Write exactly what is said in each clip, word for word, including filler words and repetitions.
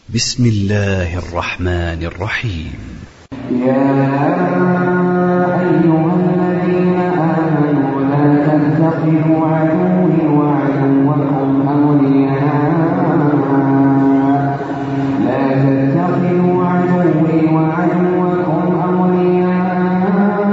بسم الله الرحمن الرحيم. يا أيها الذين آمنوا لا تتخذوا عدوي وعدوكم أولياء لا تتخذوا عدوي وعدوكم أولياء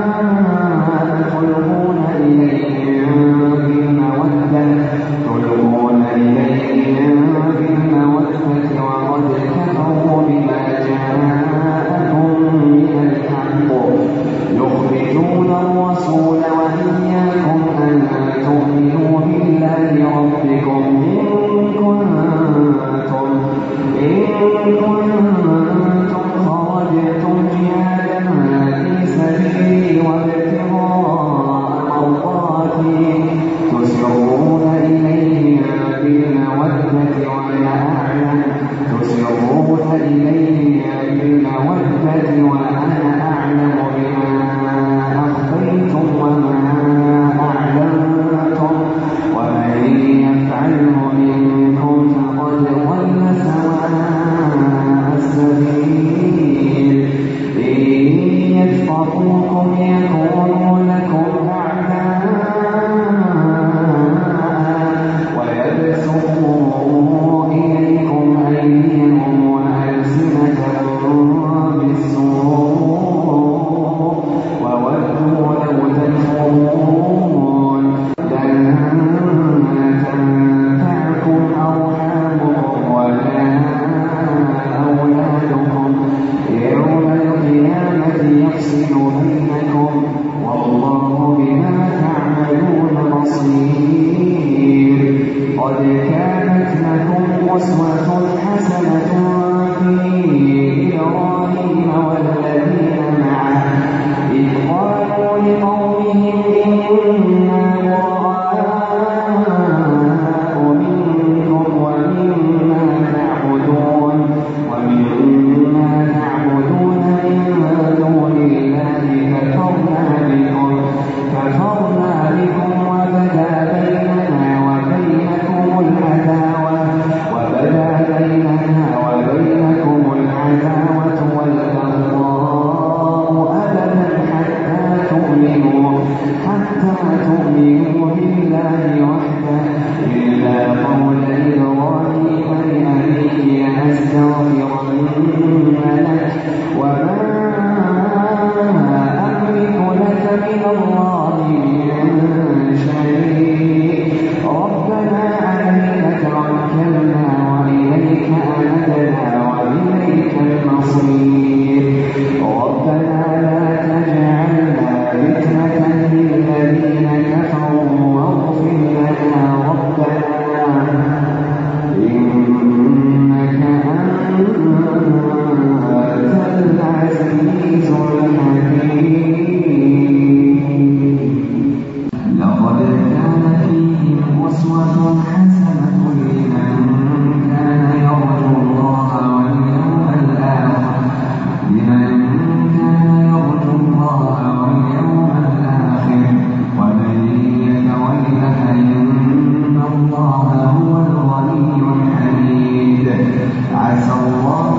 تلقون إليهم بالمودة تلقون إليهم بالمودة وقد كفروا بما جاءكم من الحق يخرجون الرسول وإياكم أن تؤمنوا بالله ربكم إن كنتم إن كنتم خرجتم جهادا في سبيلي وابتغاء مرضاتي تسرون إليهم بالمودة وأنا أعلم تسرون إليهم بالمودة وأنا أعلم بما أخفيتم وما أعلنتم ومن يفعله منكم فقد ضل سواء السبيل إن يثقفوكم يكونوا لكم أعداء ويبسطوا إليكم أيديهم وألسنتهم بالسوء وودوا لو تكفرون لن تنفعكم أرحامكم ولا أولادكم يوم القيامة يفصل بينكم والله بما تعملون بصير. قد كانت لكم أسوة حسنة في إبراهيم والذين معه إذ قالوا لقومهم إنا براء منكم ومما تعبدون ومما تعبدون من دون الله كفرنا بكم كفرنا بكم وبدا بيننا وبينكم العداوة وبدا بيننا وبينكم العداوة والبغضاء أبدا حتى تؤمنوا حتى تؤمنوا بالله وحده إلا قول إبراهيم لأبيه لأستغفرن لك وما أملك لك من الله من شيء ربنا عليك توكلنا وإليك أنبنا وإليك المصير ربنا لا تجعلنا فتنة للذين كفروا واغفر لنا ربنا إنك أنت العزيز الحكيم. لقد كان فيهم أسوة حسنة لمن كان يرجو الله واليوم الآخر لمن كان يرجو الله واليوم الآخر ومن يتول فإن الله هو الغني الحميد. عسى الله